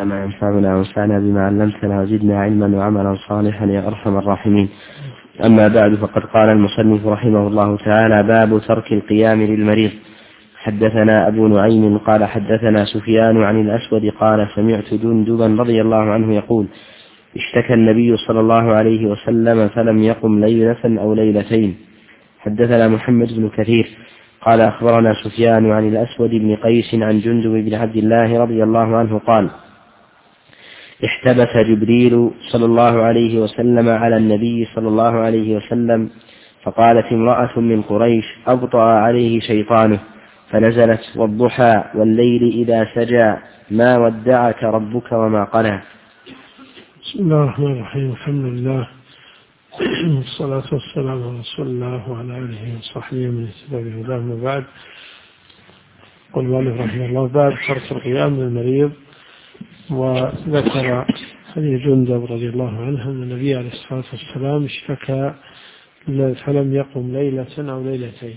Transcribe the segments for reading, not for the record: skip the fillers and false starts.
علمنا ما ينفعنا وانفعنا بما علمتنا وزدنا علما وعملا صالحا يا أرحم الراحمين. أما بعد، فقد قال المصنف رحمه الله تعالى: باب ترك القيام للمريض. حدثنا أبو نعيم قال حدثنا سفيان عن الأسود قال سمعت جندبا رضي الله عنه يقول: اشتكى النبي صلى الله عليه وسلم فلم يقم ليلة أو ليلتين. حدثنا محمد بن كثير قال أخبرنا سفيان عن الأسود بن قيس عن جندب بن عبد الله رضي الله عنه قال: احتبس جبريل صلى الله عليه وسلم على النبي صلى الله عليه وسلم، فقالت امرأة من قريش: أبطأ عليه شيطانه، فنزلت: والضحى والليل إذا سجى ما ودعك ربك وما قلى. بسم الله الرحمن الرحيم. الحمد لله والصلاة والسلام على رسول الله وعلى آله وصحبه من اهتدى بهداه. أما بعد، قل مالك رحمه الله: باب ترك القيام للمريض. وذكر حديث جندب رضي الله عنه أن النبي عليه الصلاة والسلام اشتكى فلم يقم ليلة أو ليلتين.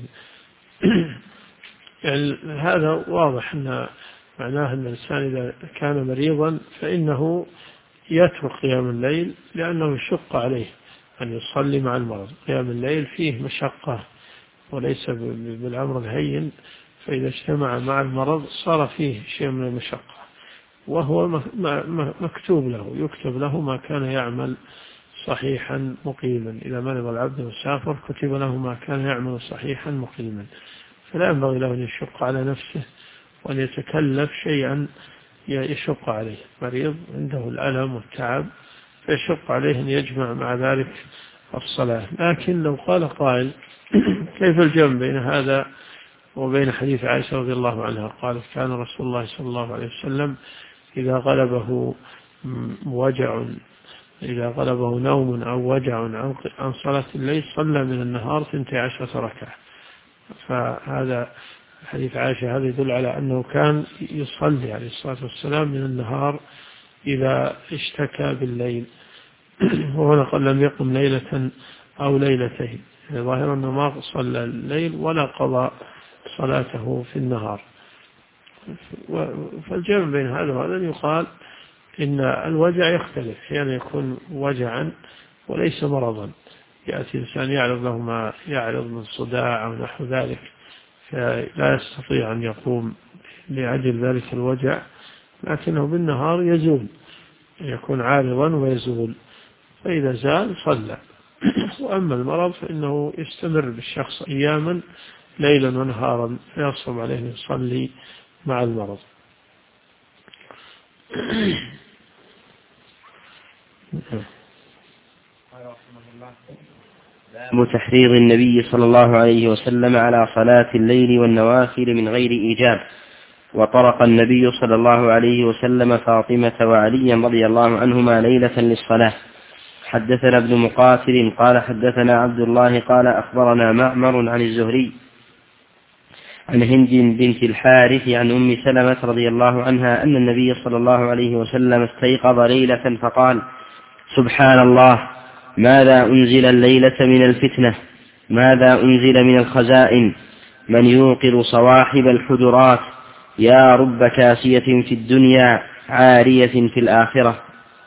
يعني هذا واضح أن معناه أن الإنسان إذا كان مريضا فإنه يترك قيام الليل لأنه يشق عليه أن يصلي مع المرض. قيام الليل فيه مشقة وليس بالأمر الهين، فإذا اجتمع مع المرض صار فيه شيء من المشقة، وهو مكتوب له، يكتب له ما كان يعمل صحيحا مقيما. إذا مرض العبد مسافر كتب له ما كان يعمل صحيحا مقيما، فلا ينبغي له أن يشق على نفسه وأن يتكلف شيئا يشق عليه. مريض عنده الألم والتعب فيشق عليه أن يجمع مع ذلك الصلاة. لكن لو قال قائل: كيف الجمع بين هذا وبين حديث عائشة رضي الله عنها قالت: كان رسول الله صلى الله عليه وسلم إذا غلبه نوم أو وجع عن صلاة الليل صلى من النهار 12 ركعة. فهذا حديث عائشة هذا يدل على أنه كان يصلي عليه الصلاة والسلام من النهار إذا اشتكى بالليل. وهنا قال لم يقم ليلة أو ليلتين، ظاهرا أنه ما صلى الليل ولا قضى صلاته في النهار. فالجمع بين هذا وهذا يقال إن الوجع يختلف، أحيانا يكون وجعا وليس مرضا، يأتي إنسان يعرض له ما يعرض من صداع أو نحو ذلك فلا يستطيع أن يقوم لأجل ذلك الوجع، لكنه بالنهار يزول، يكون عارضا ويزول، فإذا زال صلى. وأما المرض فإنه يستمر بالشخص أياما ليلا ونهارا فيصعب عليه أن يصلي مع المرض. تحريض النبي صلى الله عليه وسلم على صلاة الليل والنوافل من غير إيجاب. وطرق النبي صلى الله عليه وسلم فاطمة وعليا رضي الله عنهما ليلة للصلاة. حدثنا ابن مقاتل قال حدثنا عبد الله قال أخبرنا معمر عن الزهري عن هند بنت الحارث عن أم سلمة رضي الله عنها أن النبي صلى الله عليه وسلم استيقظ ليلة فقال: سبحان الله، ماذا أنزل الليلة من الفتنة؟ ماذا أنزل من الخزائن؟ من يوقظ صواحب الحجرات؟ يا رب كاسية في الدنيا عارية في الآخرة.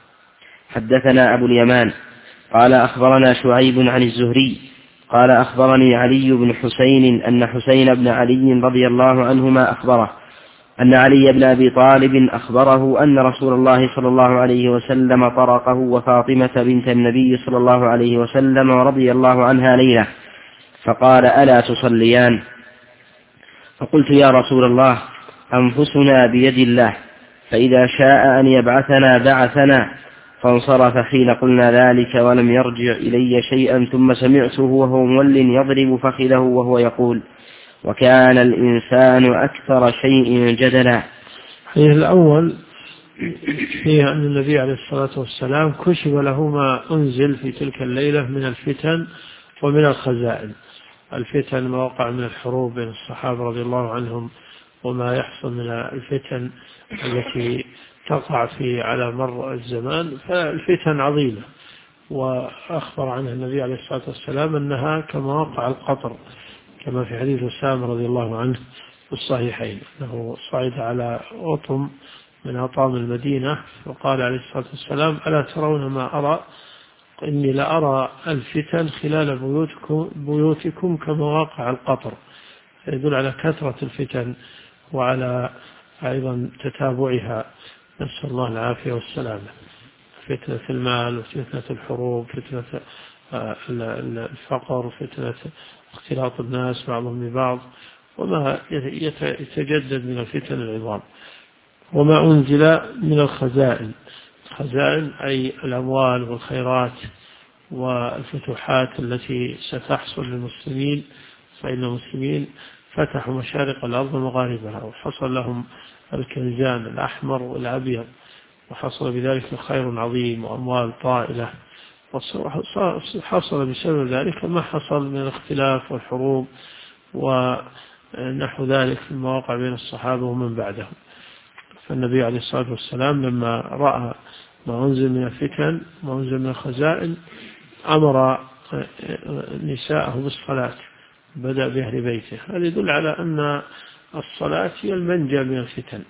حدثنا أبو اليمان قال أخبرنا شعيب عن الزهري قال أخبرني علي بن حسين أن حسين بن علي رضي الله عنهما أخبره أن علي بن أبي طالب أخبره أن رسول الله صلى الله عليه وسلم طرقه وفاطمة بنت النبي صلى الله عليه وسلم رضي الله عنها ليلة، فقال: ألا تصليان؟ فقلت: يا رسول الله، أنفسنا بيد الله، فإذا شاء أن يبعثنا بعثنا. فانصرف حين قلنا ذلك ولم يرجع إلي شيئا، ثم سمعته وهو مول يضرب فخذه وهو يقول: وكان الإنسان أكثر شيء جدلا. الأول فيها أن النبي عليه الصلاة والسلام كشف له ما أنزل في تلك الليلة من الفتن ومن الخزائن. الفتن ما وقع من الحروب بين الصحابة رضي الله عنهم، وما يحصل من الفتن التي تقع على مر الزمان، فالفتن عظيمة. وأخبر عنها النبي عليه الصلاة والسلام أنها كما وقع القطر، كما في حديث أسامة رضي الله عنه في الصحيحين، أنه صعد على أطم من أطام المدينة، وقال عليه الصلاة والسلام: ألا ترون ما أرى؟ إني لأرى الفتن خلال بيوتكم كمواقع القطر. يدل على كثرة الفتن وعلى أيضا تتابعها، نسأل الله العافية والسلامة. فتنة المال، وفتنة الحروب، فتنة الفقر، فتنة اختلاط الناس بعضهم ببعض، وما يتجدد من الفتن العظام. وما أنزل من الخزائن أي الأموال والخيرات والفتوحات التي ستحصل للمسلمين، فإن المسلمين فتحوا مشارق الأرض ومغاربها، وحصل لهم الكنزان الأحمر والأبيض، وحصل بذلك خير عظيم وأموال طائلة، وحصل بسبب ذلك ما حصل من الاختلاف والحروب ونحو ذلك في المواقع بين الصحابة ومن بعدهم. فالنبي عليه الصلاة والسلام لما رأى ما أنزل من الفتن، ما أنزل من الخزائن، أمر نساءه بالصلاة، بدأ بأهل بيته. هذا يدل على أن الصلاة هي المنجى من الفتن،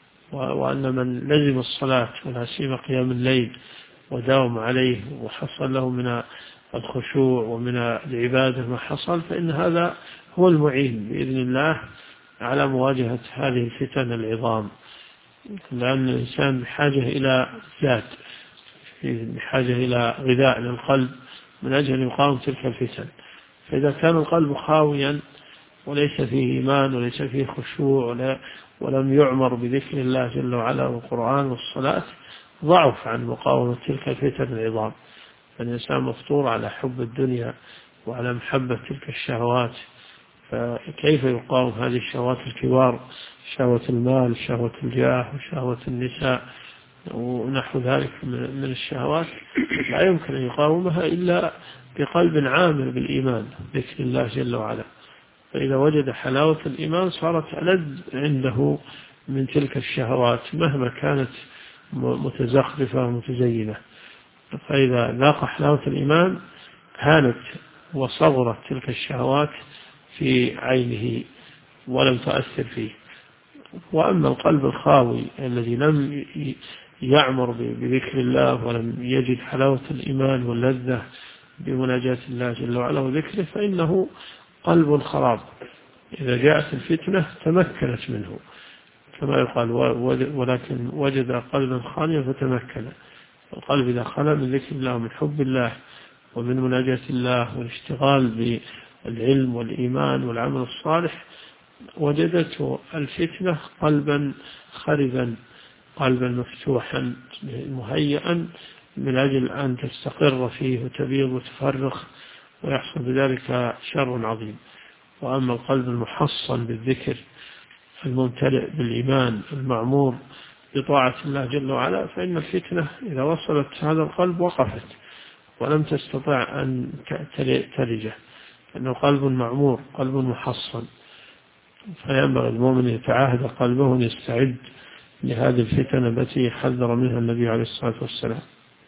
وأن من لزم الصلاة ولا سيما قيام الليل وداوم عليه وحصل له من الخشوع ومن العبادة ما حصل، فإن هذا هو المعين بإذن الله على مواجهة هذه الفتن العظام. لأن الإنسان بحاجة إلى زاد، بحاجة إلى غذاء للقلب من أجل يقاوم تلك الفتن. فإذا كان القلب خاويا وليس فيه إيمان وليس فيه خشوع ولم يعمر بذكر الله جل وعلا والقرآن والصلاة، ضعف عن مقاومة تلك الفتن العظام. فالإنسان مفطور على حب الدنيا وعلى محبة تلك الشهوات، فكيف يقاوم هذه الشهوات الكبار، شهوة المال، شهوة الجاه، وشهوة النساء ونحو ذلك من الشهوات؟ لا يمكن أن يقاومها إلا بقلب عامر بالإيمان ذكر الله جل وعلا. فإذا وجد حلاوة الإيمان صارت ألذ عنده من تلك الشهوات مهما كانت متزخرفة ومتزينة. فإذا ذاق حلاوة الإيمان هانت وصغرت تلك الشهوات في عينه ولم تؤثر فيه. وأما القلب الخاوي الذي لم يعمر بذكر الله ولم يجد حلاوة الإيمان واللذة بمناجاة الله جل وعلا وذكره، فإنه قلب خراب. إذا جاءت الفتنة تمكنت منه كما يقال، ولكن وجد قلبا خاليا فتمكن. القلب إذا خلا من ذكر الله ومن حب الله ومن مناجاة الله والاشتغال بالعلم والإيمان والعمل الصالح، وجدته الفتنة قلبا خربا، قلبا مفتوحا مهيئا من أجل أن تستقر فيه وتبيض وتفرخ ويحصل بذلك شر عظيم. وأما القلب المحصن بالذكر الممتلئ بالإيمان المعمور بطاعة الله جل وعلا، فإن الفتنة إذا وصلت هذا القلب وقفت ولم تستطع أن تلجه، لأنه قلب معمور، قلب محصن. فينبغي المؤمن يتعاهد قلبه ويستعد لهذه الفتن التي حذر منها النبي عليه الصلاة والسلام.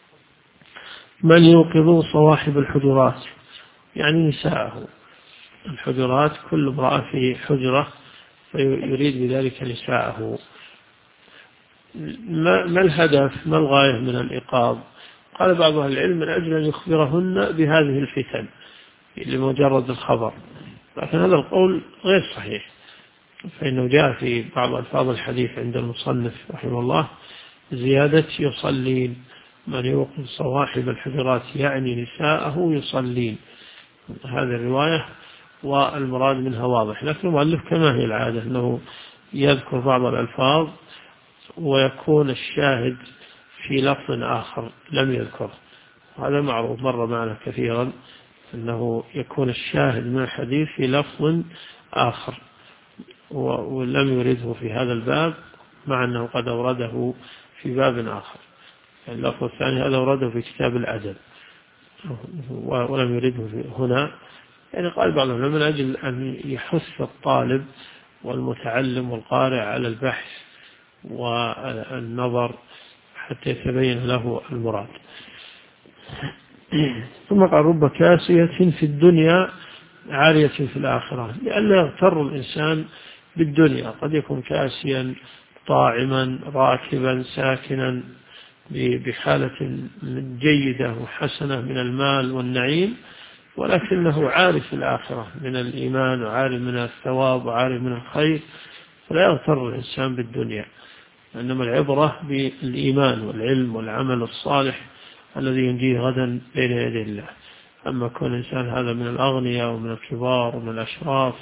من يوقظ صواحب الحجرات، يعني نساءه. الحجرات كل امرأة في حجرة فيريد بذلك نساءه. ما الهدف، ما الغاية من الإيقاظ؟ قال بعض أهل العلم من أجل أن يخبرهن بهذه الفتن لمجرد الخبر، لكن هذا القول غير صحيح، فإنه جاء في بعض ألفاظ الحديث عند المصنف رحمه الله زيادة يصلين. من يوقظ صواحب الحجرات يعني نساءه يصلين، هذه الرواية والمراد منها واضح. لكن المؤلف كما هي العادة أنه يذكر بعض الألفاظ ويكون الشاهد في لفظ آخر لم يذكره. هذا معروف مر معنا كثيرا أنه يكون الشاهد من الحديث في لفظ آخر ولم يرده في هذا الباب، مع أنه قد أورده في باب آخر. اللفظ الثاني هذا أورده في كتاب الأدب ولم يرده هنا. يعني قال بعضهم من أجل أن يحث الطالب والمتعلم والقارئ على البحث والنظر حتى يتبين له المراد. ثم قال رب كاسية في الدنيا عارية في الآخرة، لأن يغتر الإنسان بالدنيا. قد يكون كاسيا، طاعما راكبا ساكنا بحالة جيدة وحسنة من المال والنعيم، ولكنه عارف الآخرة من الإيمان وعارف من الثواب وعارف من الخير، فلا يغتر الإنسان بالدنيا، إنما العبرة بالإيمان والعلم والعمل الصالح الذي ينجيه غدا بين يدي الله. أما كون الإنسان هذا من الأغنياء ومن الكبار ومن الأشراف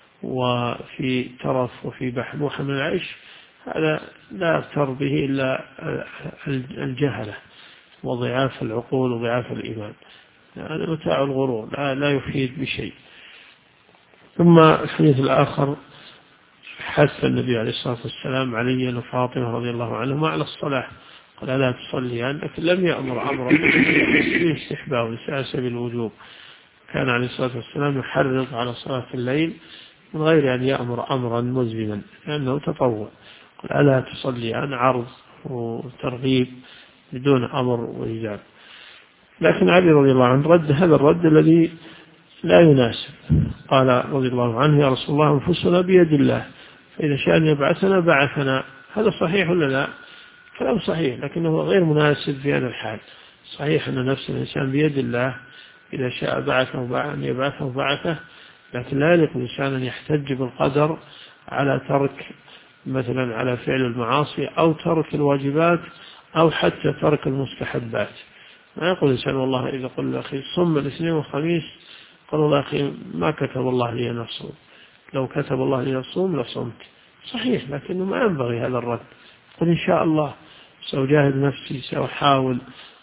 وفي ترف وفي بحبوحة من العيش، هذا لا يغتر به إلا الجهلة وضعاف العقول وضعاف الإيمان. هذا متاع الغرور لا يفيد بشيء. ثم الحديث الآخر حث النبي عليه الصلاة والسلام عليا وفاطمة رضي الله عنهما على الصلاة، قال لا تصلي، لكن لم يأمر أمرا باستحباب وليس سبيل الوجوب. كان عليه الصلاة والسلام يحرض على صلاة الليل من غير أن يأمر أمرا ملزما لأنه تطوع. قال ألا تصلي، عرض وترغيب بدون أمر وإيجاب. لكن علي رضي الله عنه رد هذا الرد الذي لا يناسب، قال رضي الله عنه يا رسول الله أنفسنا بيد الله، فإذا شاء أن يبعثنا بعثنا. هذا صحيح ولا لا؟ كلام صحيح، لكنه غير مناسب في هذا الحال. صحيح أن نفس الإنسان بيد الله، إذا شاء بعثه أن يبعثه بعثه، لكن لا يليق الإنسان أن يحتج بالقدر على ترك مثلا على فعل المعاصي أو ترك الواجبات أو حتى ترك المستحبات. ما يقول الإنسان والله إذا قل أخي صم الاثنين والخميس، قال والله أخي ما كتب الله لي أن أصوم، لو كتب الله لي أصوم لصمت. صحيح، لكنه ما ينبغي هذا الرد. قل إن شاء الله سأجاهد نفسي، سأحاول،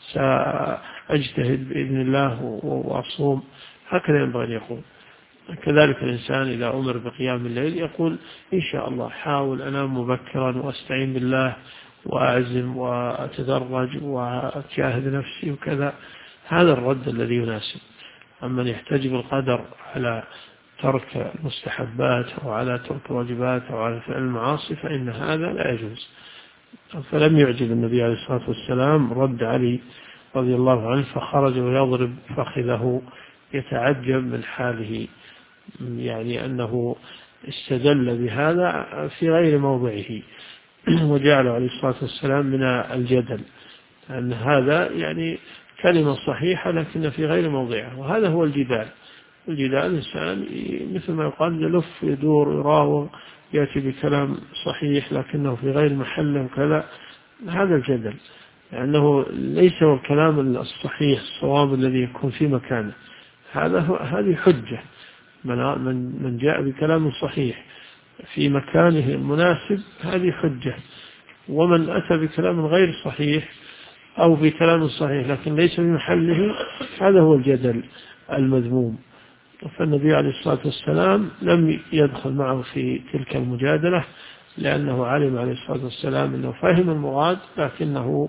سأجتهد بإذن الله وأصوم، هكذا ينبغي أن يقول. كذلك الإنسان إذا أمر بقيام الليل يقول إن شاء الله حاول أنام مبكرا وأستعين بالله وأعزم وأتدرج وأجاهد نفسي وكذا. هذا الرد الذي يناسب. أما يحتج بالقدر على ترك المستحبات أو على ترك الواجبات أو على فعل المعاصي فإن هذا لا يجوز. فلم يعجب النبي عليه الصلاة والسلام رد علي رضي الله عنه، فخرج ويضرب فخذه يتعجب من حاله، يعني أنه استدل بهذا في غير موضعه وجعل عليه الصلاة والسلام من الجدل، أن هذا يعني كلمة صحيحة لكن في غير موضعها. وهذا هو الجدال. الجدال الإنسان مثل ما يقال يلف يدور يراوغ يأتي بكلام صحيح لكنه في غير محله وكذا، هذا الجدل، لأنه ليس هو الكلام الصحيح الصواب الذي يكون في مكانه. هذه حجة. من جاء بكلام صحيح في مكانه المناسب هذه حجة، ومن أتى بكلام غير صحيح أو بكلام صحيح لكن ليس في محله هذا هو الجدل المذموم. فالنبي عليه الصلاة والسلام لم يدخل معه في تلك المجادلة، لأنه علم عليه الصلاة والسلام أنه فهم المراد لكنه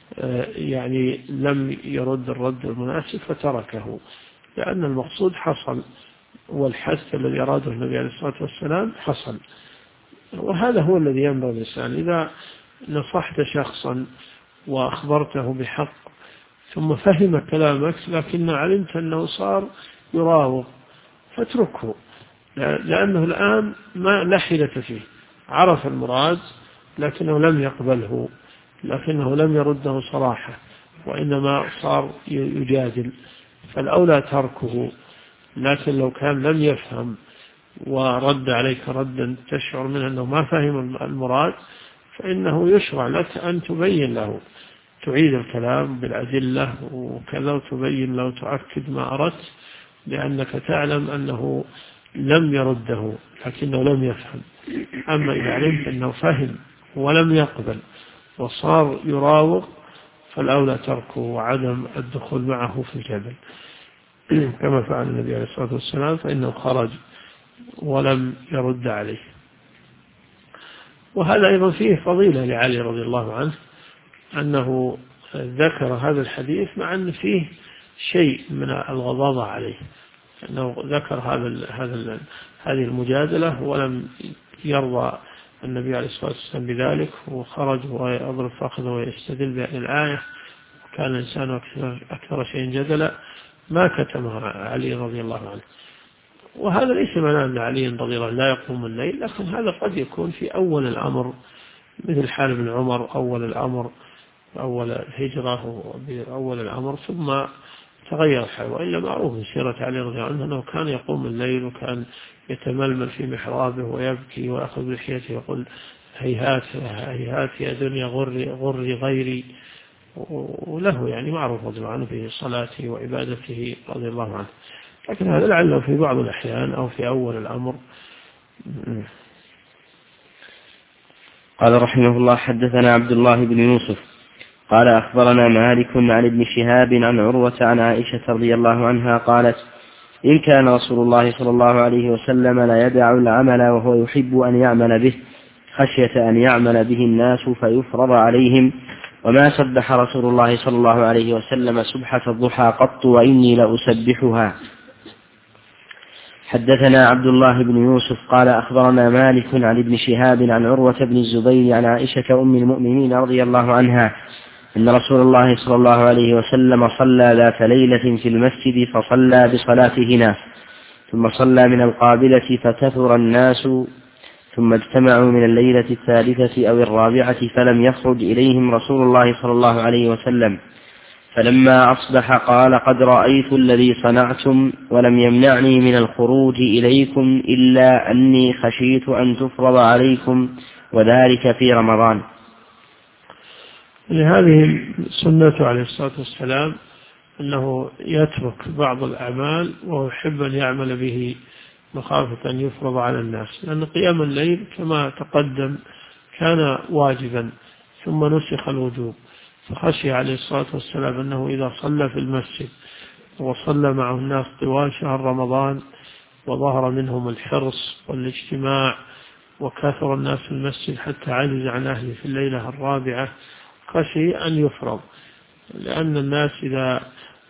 يعني لم يرد الرد المناسب فتركه، لأن المقصود حصل والحث الذي أراده النبي عليه الصلاة والسلام حصل. وهذا هو الذي ينبغي الإنسان. إذا نصحت شخصا وأخبرته بحق ثم فهم كلامك لكن علمت أنه صار يراوغ فاتركه، لأنه الآن لا حيلة فيه، عرف المراد لكنه لم يقبله، لكنه لم يرده صراحة وإنما صار يجادل، فالأولى تركه. لكن لو كان لم يفهم ورد عليك ردا تشعر منه أنه ما فهم المراد فإنه يشرع لك أن تبين له، تعيد الكلام بالأدلة وكذا وتبين له تؤكد ما أردت، لأنك تعلم أنه لم يرده لكنه لم يفهم. أما إذا علمت أنه فهم ولم يقبل وصار يراوغ فالأولى تركه وعدم الدخول معه في الجدل، كما فعل النبي عليه الصلاة والسلام، فإنه خرج ولم يرد عليه. وهذا أيضا فيه فضيلة لعلي رضي الله عنه أنه ذكر هذا الحديث مع أن فيه شيء من الغضاضة عليه، أنه ذكر هذه المجادلة ولم يرضى النبي عليه الصلاة والسلام بذلك، وخرج ويضرب فخذه ويستدل بهذه الآية، وكان الإنسان أكثر شيء جدلا، ما كتمها علي رضي الله عنه. وهذا ليس معناه أن علي رضي الله عنه لا يقوم الليل، لكن هذا قد يكون في أول الأمر مثل حال ابن عمر أول الأمر، أول الهجرة أول الأمر، ثم تغير حاله. وإلا معروف من سيرة علي رضي الله عنه أنه كان يقوم الليل وكان يتململ في محرابه ويبكي ويأخذ بلحيته ويقول هيهات هيهات يا دنيا غري غيري. وله يعني معروف رضي الله عنه في صلاته وعبادته رضي الله عنه. لكن هذا لعله في بعض الأحيان أو في أول الأمر. قال رحمه الله: حدثنا عبد الله بن يوسف قال أخبرنا مالك عن ابن شهاب عن عروة عن عائشة رضي الله عنها قالت: إن كان رسول الله صلى الله عليه وسلم لا يدع العمل وهو يحب أن يعمل به خشية أن يعمل به الناس فيفرض عليهم، وما سبح رسول الله صلى الله عليه وسلم سبحة الضحى قط وإني لأسبحها. حدثنا عبد الله بن يوسف قال أخبرنا مالك عن ابن شهاب عن عروة بن الزبير عن عائشة أم المؤمنين رضي الله عنها أن رسول الله صلى الله عليه وسلم صلى ذات ليلة في المسجد فصلى بصلاتهنا، ثم صلى من القابلة فكثر الناس، ثم اجتمعوا من الليلة الثالثة أو الرابعة فلم يخرج إليهم رسول الله صلى الله عليه وسلم، فلما أصبح قال: قد رأيت الذي صنعتم ولم يمنعني من الخروج إليكم إلا أني خشيت أن تفرض عليكم وذلك في رمضان. لهذه سنته عليه الصلاة والسلام أنه يترك بعض الأعمال ويحب أن يعمل به مخافة أن يفرض على الناس، لأن قيام الليل كما تقدم كان واجبا ثم نسخ الوجوب، فخشي عليه الصلاة والسلام أنه إذا صلى في المسجد وصلى معه الناس طوال شهر رمضان وظهر منهم الحرص والاجتماع وكثر الناس في المسجد حتى عجز عن أهله في الليلة الرابعة، خشي أن يفرض، لأن الناس إذا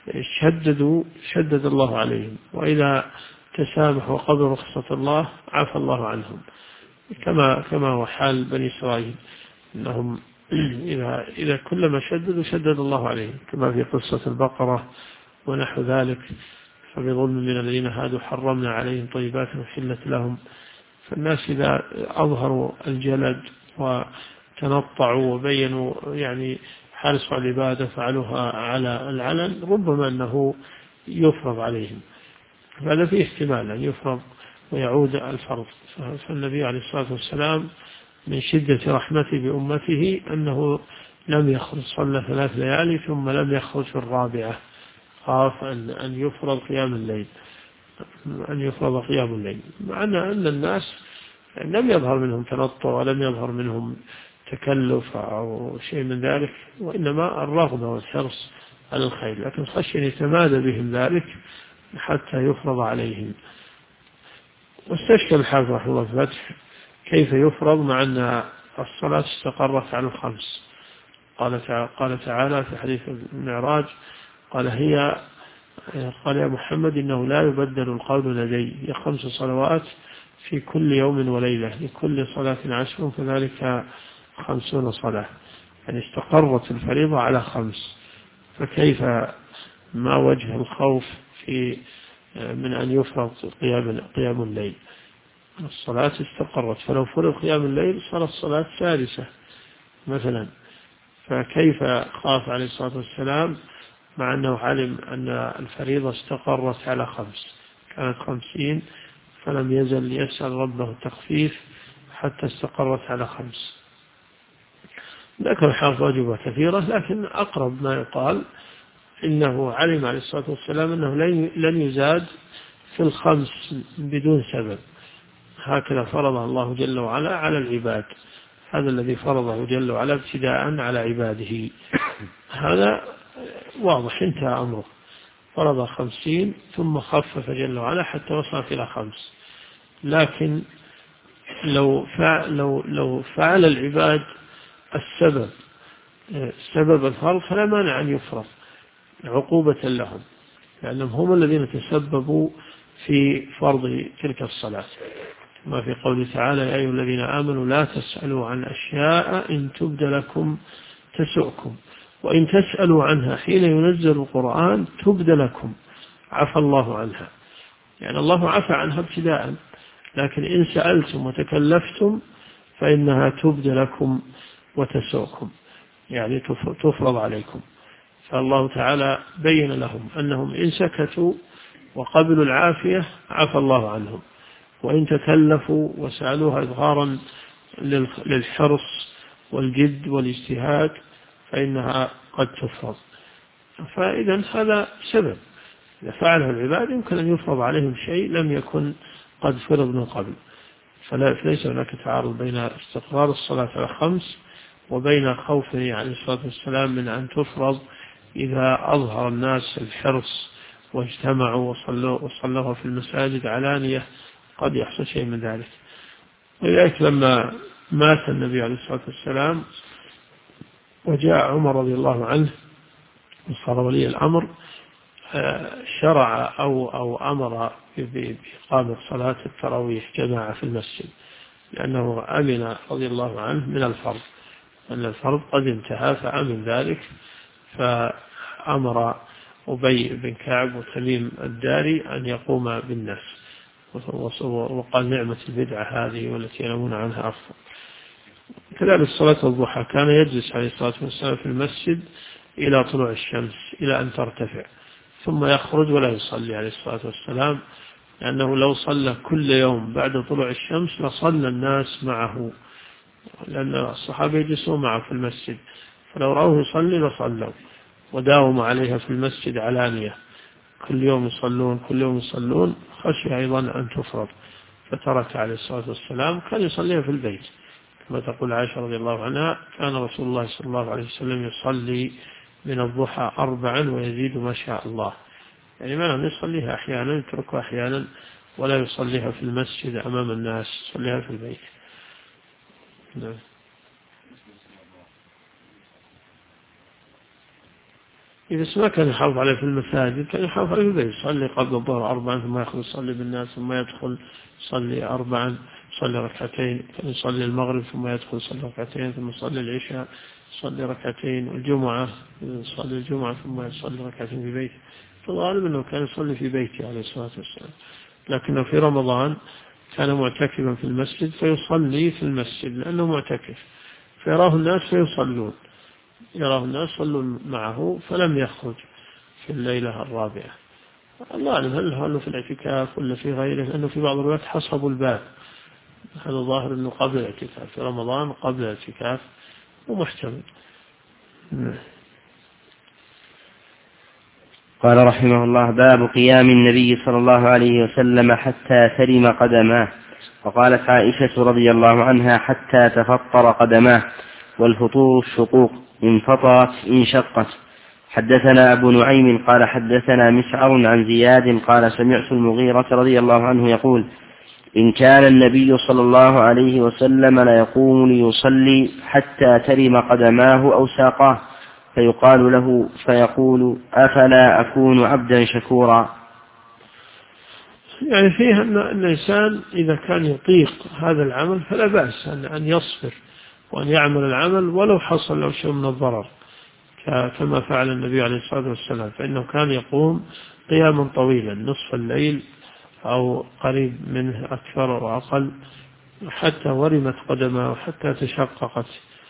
شدد الله عليهم، وإذا تسامح وقبل رخصة الله عفى الله عنهم، كما هو حال بني إسرائيل إنهم إذا كلما شددوا شدد الله عليهم، كما في قصة البقرة ونحو ذلك. فبظلم من الذين هادوا حرمنا عليهم طيبات أحلت لهم. فالناس إذا أظهروا الجلد وتنطعوا وبينوا يعني حارسوا العبادة فعلوها على العلن ربما أنه يفرض عليهم، فهذا فيه احتمال أن يفرض ويعود الفرض. فالنبي عليه الصلاة والسلام من شدة رحمته بأمته أنه لم يخرج، صلى 3 ليالي ثم لم يخرج في الرابعة، خاف أن يفرض قيام الليل، مع أن الناس لم يظهر منهم تنطع ولم يظهر منهم تكلف أو شيء من ذلك، وإنما الرغبة والحرص على الخير، لكن خشي أن يتمادى بهم ذلك حتى يفرض عليهم. واستشكل الحافظ رحمه الله في الفتح كيف يفرض مع أن الصلاة استقرت على 5. قال تعالى في حديث المعراج: قال يا محمد إنه لا يبدل القول لدي، هي 5 صلوات في كل يوم وليلة، لكل صلاة 10 فذلك 50 صلاة، يعني استقرت الفريضة على 5، فكيف ما وجه الخوف من أن يفرض قيام الليل؟ الصلاة استقرت، فلو فرض قيام الليل صارت الصلاة 6 مثلا، فكيف خاف عليه الصلاة والسلام مع أنه علم أن الفريضة استقرت على 5، كانت 50، فلم يزل يسأل ربه التخفيف حتى استقرت على 5. ذكر الحافظ أجوبة كثيرة، لكن أقرب ما يقال إنه علم عليه الصلاة والسلام أنه لن يزاد في 5 بدون سبب، هكذا فرضه الله جل وعلا على العباد، هذا الذي فرضه جل وعلا ابتداء على عباده، هذا واضح انتهى أمره، فرض 50 ثم خفف جل وعلا حتى وصل إلى 5. لكن لو فعل العباد سبب الفرض فلا مانع أن يفرض عقوبة لهم، لأنهم هم الذين تسببوا في فرض تلك الصلاة، ما في قوله تعالى: يا أيها الذين آمنوا لا تسألوا عن أشياء إن تبد لكم تسؤكم وإن تسألوا عنها حين ينزل القرآن تبد لكم عفى الله عنها، يعني الله عفى عنها ابتداء، لكن إن سألتم وتكلفتم فإنها تبدى لكم وتسوكم، يعني تفرض عليكم. فالله تعالى بين لهم أنهم إن سكتوا وقبلوا العافية عفى الله عنهم، وإن تكلفوا وسألوها إظهارا للحرص والجد والاجتهاد فإنها قد تفرض. فإذا هذا سبب، إذا فعله العباد يمكن أن يفرض عليهم شيء لم يكن قد فرض من قبل. فليس هناك تعارض بين استقرار الصلاة على 5 وبين خوفه عليه الصلاة والسلام من أن تفرض إذا أظهر الناس الحرص واجتمعوا وصلوها في المساجد علانية، قد يحصل شيء من ذلك. ولذلك لما مات النبي عليه الصلاة والسلام وجاء عمر رضي الله عنه وصار ولي الأمر، شرع أو أمر بإقامة صلاة التراويح جماعة في المسجد، لأنه أمن رضي الله عنه من الفرض، أن الفرض قد انتهى فأمن ذلك، فأمر أبي بن كعب وتميم الداري أن يقوم بالناس، وقال نعمة البدعة هذه والتي ينامون عنها أفضل. كذلك صلاة الضحى كان يجلس عليه الصلاة والسلام في المسجد إلى طلوع الشمس إلى أن ترتفع، ثم يخرج ولا يصلي عليه الصلاة والسلام، لأنه لو صلى كل يوم بعد طلوع الشمس لصلى الناس معه، لأن الصحابة يجلسون معه في المسجد، فلو رأوه يصلي لصلوا وداوموا عليها في المسجد علانية، كل يوم يصلون، خشي أيضا أن تفرض فترك عليه الصلاة والسلام. كان يصليها في البيت كما تقول عائشة رضي الله عنها، كان رسول الله صلى الله عليه وسلم يصلي من الضحى 4 ويزيد ما شاء الله، يعني ما يصليها أحيانا يتركها أحيانا، ولا يصليها في المسجد أمام الناس، يصليها في البيت. نعم. إذا ما كان يحافظ عليه في المساجد كان يحافظ عليه في البيت، يصلي قبل الظهر 4 ثم يخرج يصلي بالناس ثم يدخل يصلي 4 يصلي ركعتين، كان يصلي المغرب ثم يدخل يصلي ركعتين ثم يصلي العشاء يصلي ركعتين، والجمعة يصلي الجمعة ثم يصلي ركعتين في بيته. فالغالب أنه كان يصلي في بيته عليه الصلاة والسلام، لكنه في رمضان كان معتكفا في المسجد فيصلي في المسجد لأنه معتكف، فيراه الناس فيصلون، يراه الناس يصلون معه فلم يخرج في الليلة الرابعة. الله أعلم هل في الاعتكاف ولا في غيره، لأنه في بعض الوقت حصبوا الباب، هذا ظاهر أنه قبل الاعتكاف في رمضان قبل الاعتكاف ومحتمل. قال رحمه الله: باب قيام النبي صلى الله عليه وسلم حتى ترم قدماه. وقالت عائشة رضي الله عنها: حتى تفطر قدماه، والفطور الشقوق، إن فطرت إن شقت. حدثنا أبو نعيم قال حدثنا مسعر عن زياد قال سمعت المغيرة رضي الله عنه يقول: إن كان النبي صلى الله عليه وسلم ليقوم ليصلي حتى ترم قدماه أو ساقاه، فيقال له فيقول: أفلا أكون عبدا شكورا. يعني فيه أن الإنسان إذا كان يطيق هذا العمل فلا بأس أن يصبر وأن يعمل العمل ولو حصل له شيء من الضرر، كما فعل النبي عليه الصلاة والسلام، فإنه كان يقوم قياما طويلا نصف الليل أو قريب منه أكثر أو أقل، حتى ورمت قدمه وحتى تشققت،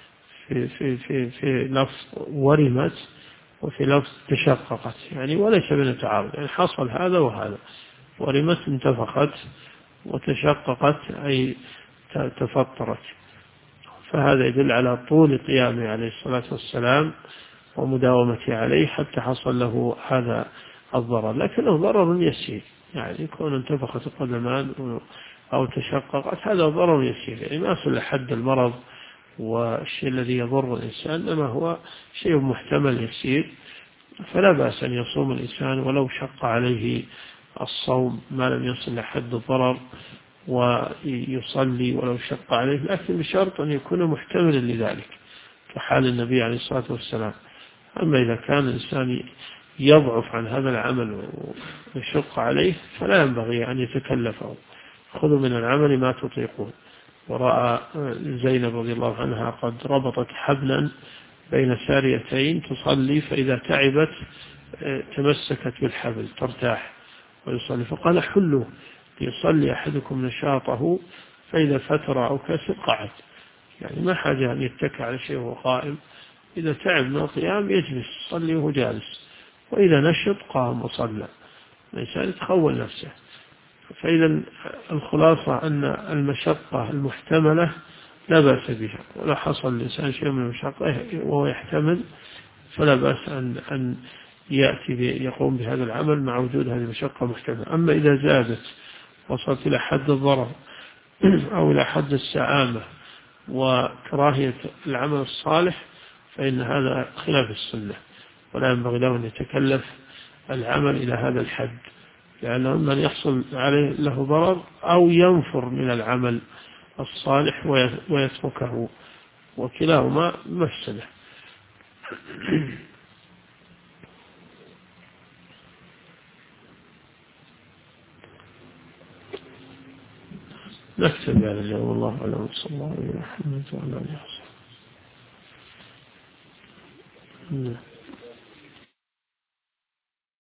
في لفظ ورمت وفي لفظ تشققت، يعني وليس بين تعارض، يعني حصل هذا وهذا، ورمت انتفخت وتشققت أي تفطرت، فهذا يدل على طول قيامه عليه الصلاة والسلام ومداومته عليه حتى حصل له هذا الضرر، لكنه ضرر يسير، يعني يكون انتفخت القدمان أو تشققت هذا ضرر يسير، يعني ما يصل لحد المرض والشيء الذي يضر الإنسان، إنما هو شيء محتمل يسير، فلا بأس أن يصوم الإنسان ولو شق عليه الصوم ما لم يصل لحد الضرر، ويصلي ولو شق عليه، لكن بشرط أن يكون محتملا لذلك كحال النبي عليه الصلاة والسلام. أما إذا كان الإنسان يضعف عن هذا العمل ويشق عليه فلا ينبغي أن يتكلفه، خذوا من العمل ما تطيقون. ورأى زينب رضي الله عنها قد ربطت حبلا بين ساريتين تصلي، فإذا تعبت تمسكت بالحبل ترتاح ويصلي، فقال: حلوا ليصلي أحدكم نشاطه، فإذا فتر أو كسر قعد، يعني ما حاجة أن يتكى على شيء وهو قائم، إذا تعب من القيام يجلس يصلي وهو جالس، وإذا نشط قام وصلى. الإنسان يتخول نفسه. فإذا الخلاصة أن المشقة المحتملة لا بأس بها، ولا حصل الإنسان شيء من المشقة وهو يحتمل فلا بأس أن يأتي يقوم بهذا العمل مع وجود هذه المشقة محتملة. أما إذا زادت وصلت إلى حد الضرر أو إلى حد السعامة وكراهية العمل الصالح فإن هذا خلاف السنة، ولا ينبغي له أن يتكلف العمل إلى هذا الحد، لأنه من يحصل عليه له ضرر أو ينفر من العمل الصالح ويتركه، وكلاهما مفسدة. نكتب هذا اليوم. الله أعلم. صلى الله عليه وسلم وعلى آله وصحبه.